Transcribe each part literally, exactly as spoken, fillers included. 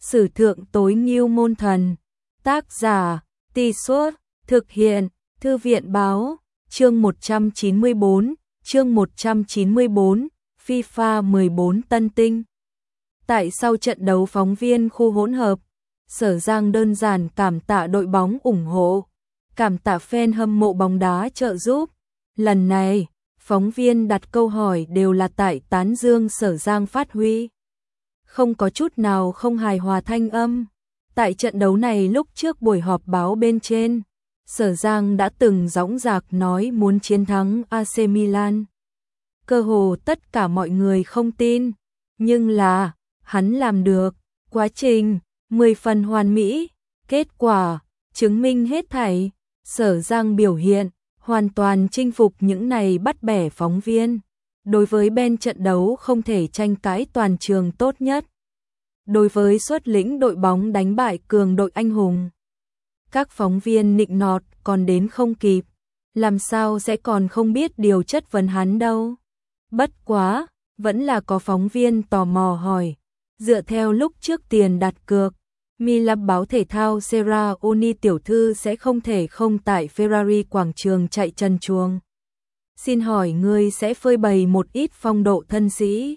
Sử thượng tối ngưu môn thần. Tác giả, Tì Suốt, thực hiện, Thư viện báo, chương một trăm chín mươi bốn, chương một trăm chín mươi bốn, FIFA mười bốn tân tinh. Tại sau trận đấu phóng viên khu hỗn hợp, Sở Giang đơn giản cảm tạ đội bóng ủng hộ, cảm tạ fan hâm mộ bóng đá trợ giúp. Lần này, phóng viên đặt câu hỏi đều là tại tán dương Sở Giang phát huy. Không có chút nào không hài hòa thanh âm. Tại trận đấu này lúc trước buổi họp báo bên trên, Sở Giang đã từng dõng dạc nói muốn chiến thắng a xê Milan. Cơ hồ tất cả mọi người không tin, nhưng là, hắn làm được, quá trình, mười phần hoàn mỹ, kết quả, chứng minh hết thảy, Sở Giang biểu hiện, hoàn toàn chinh phục những này bắt bẻ phóng viên. Đối với bên trận đấu không thể tranh cãi toàn trường tốt nhất. Đối với xuất lĩnh đội bóng đánh bại cường đội anh hùng. Các phóng viên nịnh nọt còn đến không kịp, làm sao sẽ còn không biết điều chất vấn hắn đâu. Bất quá, vẫn là có phóng viên tò mò hỏi, dựa theo lúc trước tiền đặt cược, Milan báo thể thao Serraoni tiểu thư sẽ không thể không tại Ferrari quảng trường chạy trần truồng. Xin hỏi ngươi sẽ phơi bày một ít phong độ thân sĩ?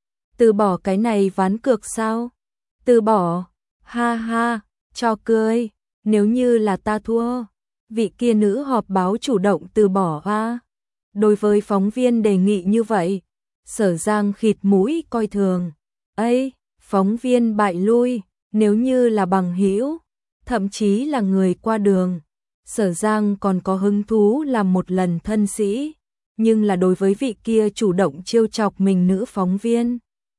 Từ bỏ cái này ván cược sao? Từ bỏ, ha ha, cho cười, nếu như là ta thua, vị kia nữ họp báo chủ động từ bỏ a. Đối với phóng viên đề nghị như vậy, Sở Giang khịt mũi coi thường. Ây, phóng viên bại lui, nếu như là bằng hữu, thậm chí là người qua đường, Sở Giang còn có hứng thú làm một lần thân sĩ, nhưng là đối với vị kia chủ động trêu chọc mình nữ phóng viên,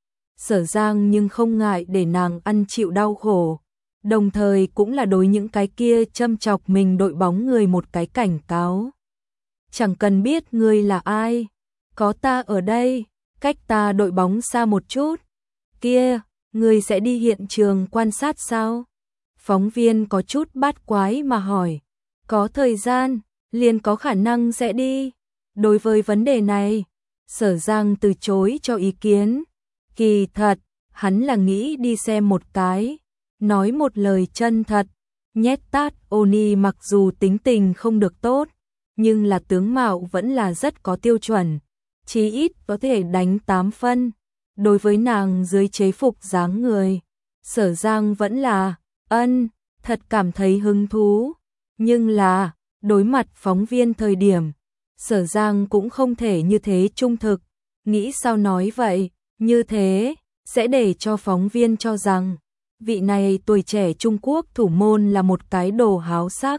Sở Giang nhưng không ngại để nàng ăn chịu đau khổ, đồng thời cũng là đối những cái kia châm chọc mình đội bóng người một cái cảnh cáo. Chẳng cần biết ngươi là ai, có ta ở đây, cách ta đội bóng xa một chút. Kia, ngươi sẽ đi hiện trường quan sát sao? Phóng viên có chút bát quái mà hỏi. Có thời gian, liền có khả năng sẽ đi. Đối với vấn đề này, Sở Giang từ chối cho ý kiến. Kỳ thật, hắn là nghĩ đi xem một cái, nói một lời chân thật. Nhét tát Oni mặc dù tính tình không được tốt, nhưng là tướng mạo vẫn là rất có tiêu chuẩn, chí ít có thể đánh tám phân. Đối với nàng dưới chế phục dáng người, Sở Giang vẫn là, ân, thật cảm thấy hứng thú. Nhưng là, đối mặt phóng viên thời điểm, Sở Giang cũng không thể như thế trung thực. Nghĩ sao nói vậy, như thế, sẽ để cho phóng viên cho rằng, vị này tuổi trẻ Trung Quốc thủ môn là một cái đồ háo sắc.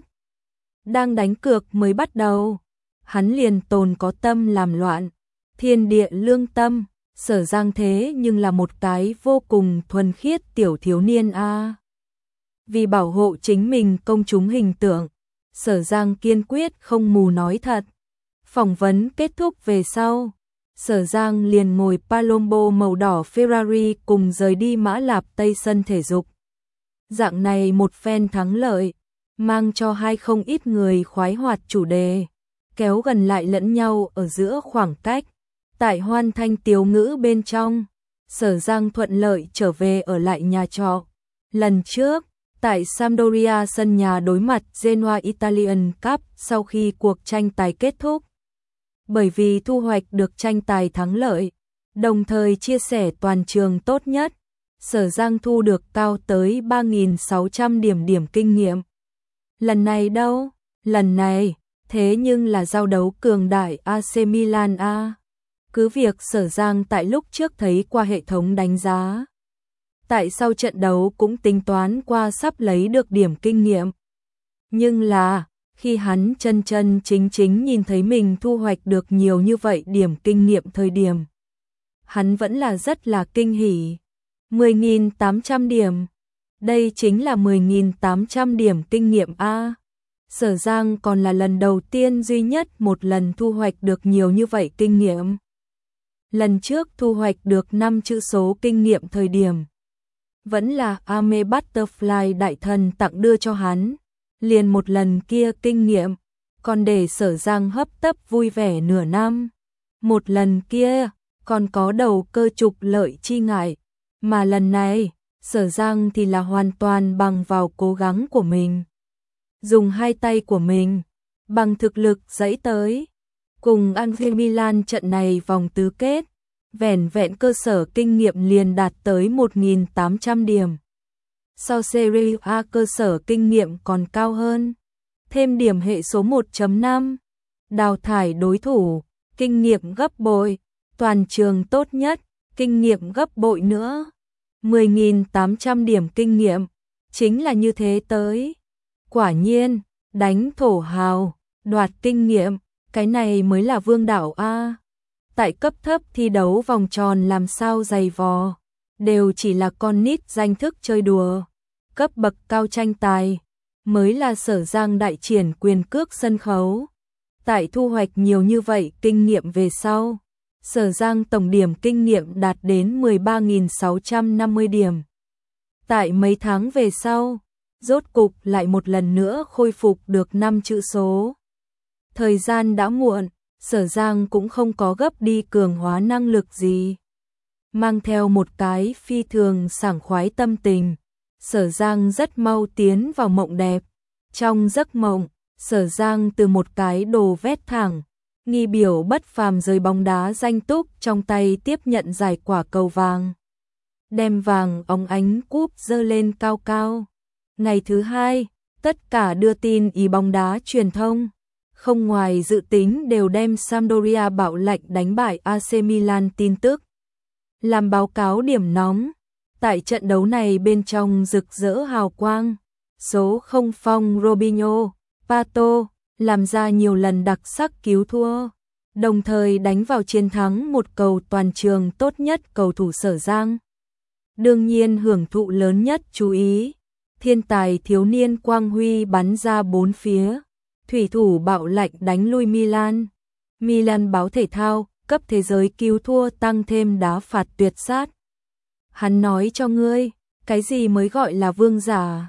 Đang đánh cược mới bắt đầu, hắn liền tồn có tâm làm loạn, thiên địa lương tâm. Sở Giang thế nhưng là một cái vô cùng thuần khiết tiểu thiếu niên a. À. Vì bảo hộ chính mình công chúng hình tượng, Sở Giang kiên quyết không mù nói thật. Phỏng vấn kết thúc về sau, Sở Giang liền ngồi Palombo màu đỏ Ferrari cùng rời đi Mã Lạp Tây sân thể dục. Dạng này một phen thắng lợi, mang cho hai không ít người khoái hoạt chủ đề, kéo gần lại lẫn nhau ở giữa khoảng cách. Tại hoan thanh tiếu ngữ bên trong, Sở Giang thuận lợi trở về ở lại nhà trọ. Lần trước, tại Sampdoria sân nhà đối mặt Genoa Italian Cup sau khi cuộc tranh tài kết thúc. Bởi vì thu hoạch được tranh tài thắng lợi, đồng thời chia sẻ toàn trường tốt nhất, Sở Giang thu được cao tới ba nghìn sáu trăm điểm điểm kinh nghiệm. Lần này đâu? Lần này, thế nhưng là giao đấu cường đại a xê Milan a. Cứ việc Sở Giang tại lúc trước thấy qua hệ thống đánh giá, tại sau trận đấu cũng tính toán qua sắp lấy được điểm kinh nghiệm. Nhưng là, khi hắn chân chân chính chính nhìn thấy mình thu hoạch được nhiều như vậy điểm kinh nghiệm thời điểm, hắn vẫn là rất là kinh hỉ. mười nghìn tám trăm điểm. Đây chính là mười nghìn tám trăm điểm kinh nghiệm a. Sở Giang còn là lần đầu tiên duy nhất một lần thu hoạch được nhiều như vậy kinh nghiệm. Lần trước thu hoạch được năm chữ số kinh nghiệm thời điểm, vẫn là Ame Butterfly đại thần tặng đưa cho hắn, liền một lần kia kinh nghiệm, còn để Sở Giang hấp tấp vui vẻ nửa năm. Một lần kia, còn có đầu cơ trục lợi chi ngại, mà lần này, Sở Giang thì là hoàn toàn bằng vào cố gắng của mình. Dùng hai tay của mình, bằng thực lực dẫy tới. Cùng Inter Milan trận này vòng tứ kết, vẻn vẹn cơ sở kinh nghiệm liền đạt tới một nghìn tám trăm điểm. Sau Serie A cơ sở kinh nghiệm còn cao hơn. Thêm điểm hệ số một chấm năm. Đào thải đối thủ, kinh nghiệm gấp bội. Toàn trường tốt nhất, kinh nghiệm gấp bội nữa. mười nghìn tám trăm điểm kinh nghiệm, chính là như thế tới. Quả nhiên, đánh thổ hào, đoạt kinh nghiệm, cái này mới là vương đạo A. Tại cấp thấp thi đấu vòng tròn làm sao dày vò, đều chỉ là con nít danh thức chơi đùa. Cấp bậc cao tranh tài, mới là Sở Giang đại triển quyền cước sân khấu. Tại thu hoạch nhiều như vậy kinh nghiệm về sau, Sở Giang tổng điểm kinh nghiệm đạt đến mười ba nghìn sáu trăm năm mươi điểm. Tại mấy tháng về sau, rốt cục lại một lần nữa khôi phục được năm chữ số. Thời gian đã muộn, Sở Giang cũng không có gấp đi cường hóa năng lực gì. Mang theo một cái phi thường sảng khoái tâm tình, Sở Giang rất mau tiến vào mộng đẹp. Trong giấc mộng, Sở Giang từ một cái đồ vét thẳng, nghi biểu bất phàm rơi bóng đá danh túc trong tay tiếp nhận giải quả cầu vàng. Đem vàng óng ánh cúp dơ lên cao cao. Ngày thứ hai, tất cả đưa tin ý bóng đá truyền thông, không ngoài dự tính đều đem Sampdoria bạo lệnh đánh bại a xê Milan tin tức. Làm báo cáo điểm nóng, tại trận đấu này bên trong rực rỡ hào quang, số không phong Robinho, Pato, làm ra nhiều lần đặc sắc cứu thua, đồng thời đánh vào chiến thắng một cầu toàn trường tốt nhất cầu thủ Sở Giang. Đương nhiên hưởng thụ lớn nhất chú ý, thiên tài thiếu niên Quang Huy bắn ra bốn phía, thủy thủ bạo lệnh đánh lui Milan. Milan báo thể thao, cấp thế giới cứu thua tăng thêm đá phạt tuyệt sát. Hắn nói cho ngươi, cái gì mới gọi là vương giả?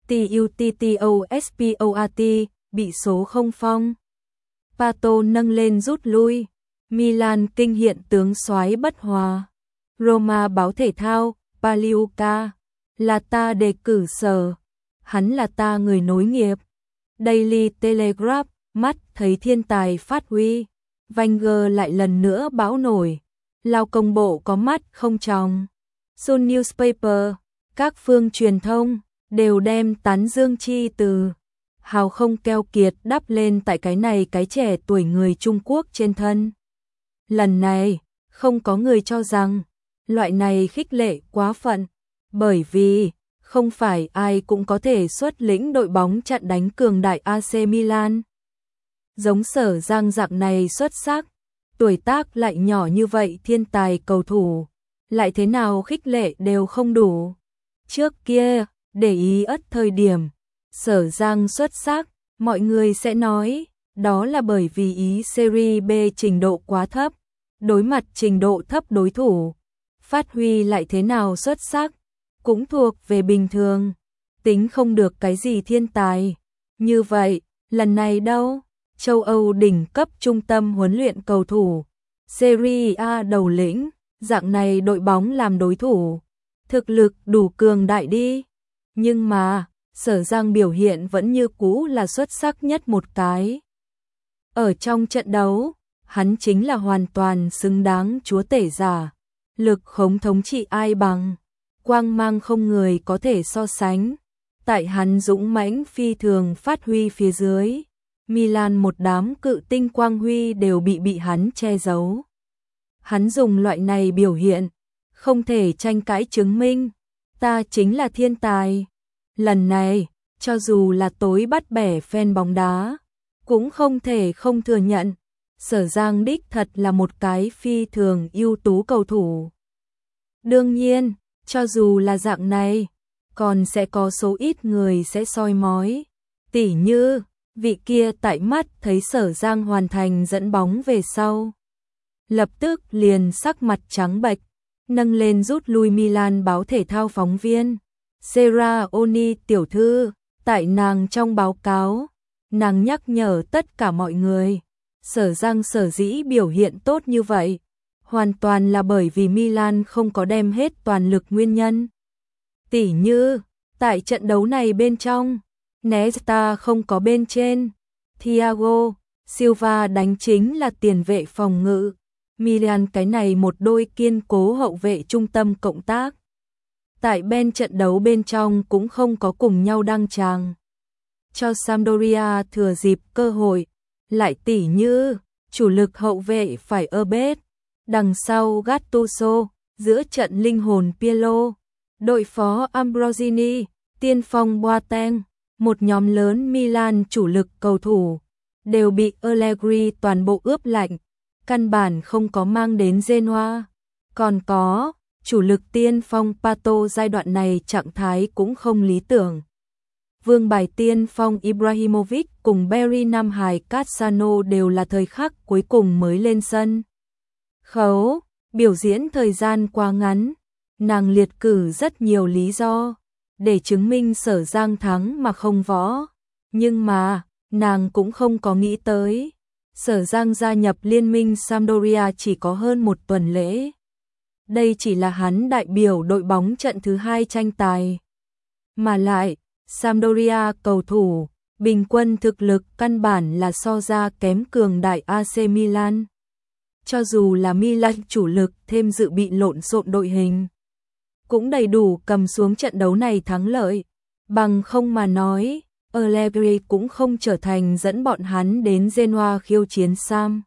Tuttosport, bị số không phong. Pato nâng lên rút lui. Milan kinh hiện tướng soái bất hòa. Roma báo thể thao, Paliuca, là ta đề cử Sở, hắn là ta người nối nghiệp. Daily Telegraph, mắt thấy thiên tài phát huy, Wenger lại lần nữa bão nổi. Lao công bộ có mắt không tròng. Sun Newspaper, các phương truyền thông đều đem tán dương chi từ hào không keo kiệt đắp lên tại cái này cái trẻ tuổi người Trung Quốc trên thân. Lần này, không có người cho rằng loại này khích lệ quá phận, bởi vì không phải ai cũng có thể xuất lĩnh đội bóng chặn đánh cường đại a xê Milan. Giống Sở Giang dạng này xuất sắc, tuổi tác lại nhỏ như vậy thiên tài cầu thủ, lại thế nào khích lệ đều không đủ. Trước kia, để ý ất thời điểm, Sở Giang xuất sắc, mọi người sẽ nói, đó là bởi vì ý Serie B trình độ quá thấp, đối mặt trình độ thấp đối thủ, phát huy lại thế nào xuất sắc, cũng thuộc về bình thường, tính không được cái gì thiên tài. Như vậy, lần này đâu, châu Âu đỉnh cấp trung tâm huấn luyện cầu thủ, Serie A đầu lĩnh, dạng này đội bóng làm đối thủ, thực lực đủ cường đại đi. Nhưng mà, Sở Giang biểu hiện vẫn như cũ là xuất sắc nhất một cái. Ở trong trận đấu, hắn chính là hoàn toàn xứng đáng chúa tể giả, lực khống thống trị ai bằng, quang mang không người có thể so sánh. Tại hắn dũng mãnh phi thường phát huy phía dưới, Milan một đám cự tinh quang huy đều bị bị hắn che giấu. Hắn dùng loại này biểu hiện, không thể tranh cãi chứng minh, ta chính là thiên tài. Lần này, cho dù là tối bắt bẻ fan bóng đá, cũng không thể không thừa nhận, Sở Giang đích thật là một cái phi thường ưu tú cầu thủ. Đương nhiên, cho dù là dạng này, còn sẽ có số ít người sẽ soi mói, tỉ như vị kia tại mắt thấy Sở Giang hoàn thành dẫn bóng về sau, lập tức liền sắc mặt trắng bệch, nâng lên rút lui Milan báo thể thao phóng viên. Seraoni tiểu thư, tại nàng trong báo cáo, nàng nhắc nhở tất cả mọi người, Sở Giang sở dĩ biểu hiện tốt như vậy, hoàn toàn là bởi vì Milan không có đem hết toàn lực nguyên nhân. Tỉ như, tại trận đấu này bên trong, Nesta không có bên trên, Thiago Silva đánh chính là tiền vệ phòng ngự, Milan cái này một đôi kiên cố hậu vệ trung tâm cộng tác. Tại bên trận đấu bên trong cũng không có cùng nhau đăng tràng. Cho Sampdoria thừa dịp cơ hội, lại tỉ như, chủ lực hậu vệ phải ở bết, đằng sau Gattuso, giữa trận linh hồn Pirlo, đội phó Ambrosini, tiên phong Boateng, một nhóm lớn Milan chủ lực cầu thủ, đều bị Allegri toàn bộ ướp lạnh, căn bản không có mang đến Genoa. Còn có, chủ lực tiên phong Pato giai đoạn này trạng thái cũng không lý tưởng. Vương bài tiên phong Ibrahimovic cùng Barry Nam Hải Cassano đều là thời khắc cuối cùng mới lên sân khấu, biểu diễn thời gian quá ngắn, nàng liệt cử rất nhiều lý do để chứng minh Sở Giang thắng mà không võ, nhưng mà nàng cũng không có nghĩ tới Sở Giang gia nhập liên minh Sampdoria chỉ có hơn một tuần lễ. Đây chỉ là hắn đại biểu đội bóng trận thứ hai tranh tài. Mà lại, Sampdoria cầu thủ, bình quân thực lực căn bản là so ra kém cường đại a xê Milan. Cho dù là Milan chủ lực thêm dự bị lộn xộn đội hình, cũng đầy đủ cầm xuống trận đấu này thắng lợi. Bằng không mà nói, Allegri cũng không trở thành dẫn bọn hắn đến Genoa khiêu chiến Sam.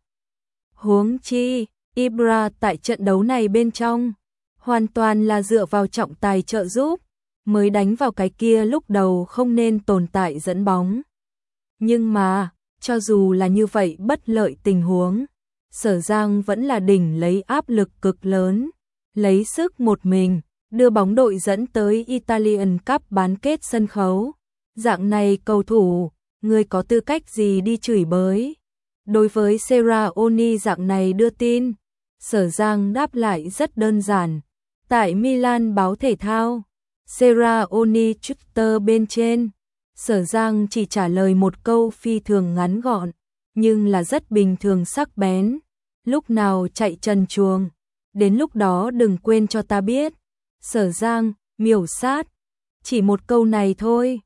Huống chi, Ibra tại trận đấu này bên trong, hoàn toàn là dựa vào trọng tài trợ giúp, mới đánh vào cái kia lúc đầu không nên tồn tại dẫn bóng. Nhưng mà, cho dù là như vậy bất lợi tình huống, Sở Giang vẫn là đỉnh lấy áp lực cực lớn, lấy sức một mình, đưa bóng đội dẫn tới Italian Cup bán kết sân khấu. Dạng này cầu thủ, người có tư cách gì đi chửi bới? Đối với Serraoni dạng này đưa tin, Sở Giang đáp lại rất đơn giản. Tại Milan báo thể thao, Serraoni Twitter bên trên, Sở Giang chỉ trả lời một câu phi thường ngắn gọn, nhưng là rất bình thường sắc bén. Lúc nào chạy trần chuồng, đến lúc đó đừng quên cho ta biết. Sở Giang, miểu sát. Chỉ một câu này thôi,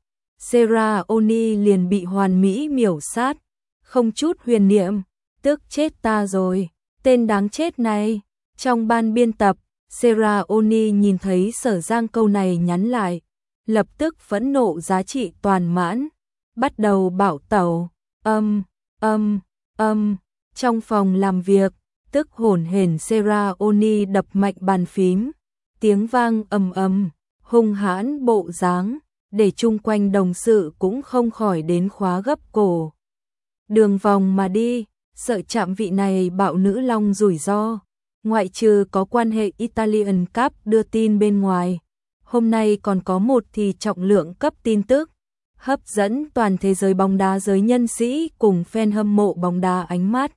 Serraoni liền bị hoàn mỹ miểu sát, không chút huyền niệm, tức chết ta rồi, tên đáng chết này. Trong ban biên tập, Serraoni nhìn thấy Sở Giang câu này nhắn lại, lập tức phẫn nộ giá trị toàn mãn, bắt đầu bảo tẩu, âm, âm, âm, trong phòng làm việc, tức hổn hển Serraoni đập mạnh bàn phím, tiếng vang ầm ầm, hung hãn bộ dáng, để chung quanh đồng sự cũng không khỏi đến khóa gấp cổ. Đường vòng mà đi, sợ chạm vị này bạo nữ long rủi ro, ngoại trừ có quan hệ Italian Cup đưa tin bên ngoài. Hôm nay còn có một thì trọng lượng cấp tin tức, hấp dẫn toàn thế giới bóng đá giới nhân sĩ cùng fan hâm mộ bóng đá ánh mắt.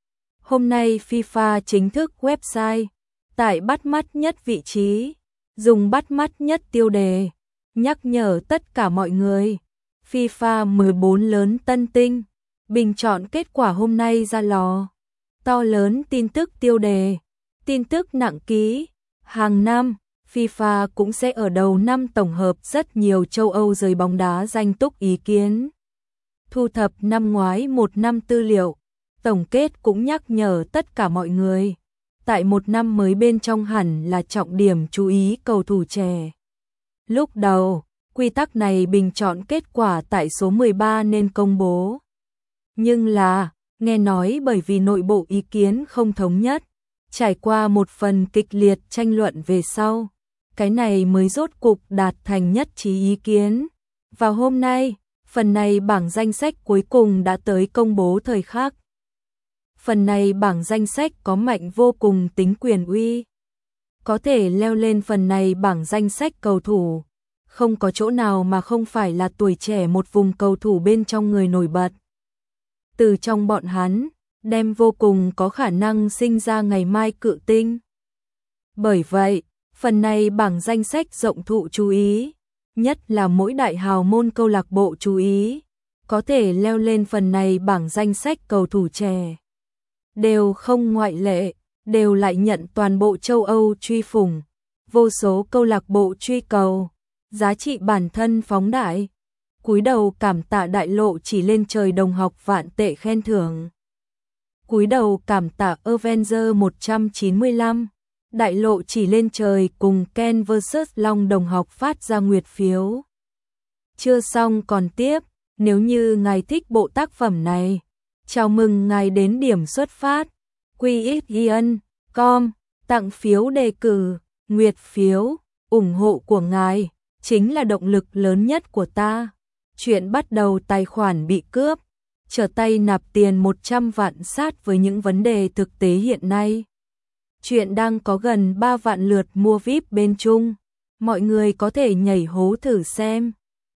Hôm nay FIFA chính thức website, tại bắt mắt nhất vị trí, dùng bắt mắt nhất tiêu đề, nhắc nhở tất cả mọi người. FIFA mười bốn lớn tân tinh, bình chọn kết quả hôm nay ra lò. To lớn tin tức tiêu đề, tin tức nặng ký, hàng năm. FIFA cũng sẽ ở đầu năm tổng hợp rất nhiều châu Âu giới bóng đá danh túc ý kiến. Thu thập năm ngoái một năm tư liệu, tổng kết cũng nhắc nhở tất cả mọi người. Tại một năm mới bên trong hẳn là trọng điểm chú ý cầu thủ trẻ. Lúc đầu, quy tắc này bình chọn kết quả tại số mười ba nên công bố. Nhưng là, nghe nói bởi vì nội bộ ý kiến không thống nhất, trải qua một phần kịch liệt tranh luận về sau, cái này mới rốt cục đạt thành nhất trí ý kiến. Vào hôm nay, phần này bảng danh sách cuối cùng đã tới công bố thời khắc. Phần này bảng danh sách có mạnh vô cùng tính quyền uy. Có thể leo lên phần này bảng danh sách cầu thủ, không có chỗ nào mà không phải là tuổi trẻ một vùng cầu thủ bên trong người nổi bật. Từ trong bọn hắn, đem vô cùng có khả năng sinh ra ngày mai cự tinh. Bởi vậy, phần này bảng danh sách rộng thụ chú ý, nhất là mỗi đại hào môn câu lạc bộ chú ý, có thể leo lên phần này bảng danh sách cầu thủ trẻ. Đều không ngoại lệ, đều lại nhận toàn bộ châu Âu truy phủng, vô số câu lạc bộ truy cầu, giá trị bản thân phóng đại. Cúi đầu cảm tạ đại lộ chỉ lên trời đồng học vạn tệ khen thưởng. Cúi đầu cảm tạ Avenger một trăm chín mươi lăm. Đại lộ chỉ lên trời cùng Ken versus Long đồng học phát ra nguyệt phiếu. Chưa xong còn tiếp, nếu như ngài thích bộ tác phẩm này, chào mừng ngài đến điểm xuất phát. quy ích ian chấm com tặng phiếu đề cử, nguyệt phiếu, ủng hộ của ngài chính là động lực lớn nhất của ta. Chuyện bắt đầu tài khoản bị cướp, trở tay nạp tiền một trăm vạn sát với những vấn đề thực tế hiện nay. Chuyện đang có gần ba vạn lượt mua víp bên Trung, mọi người có thể nhảy hố thử xem.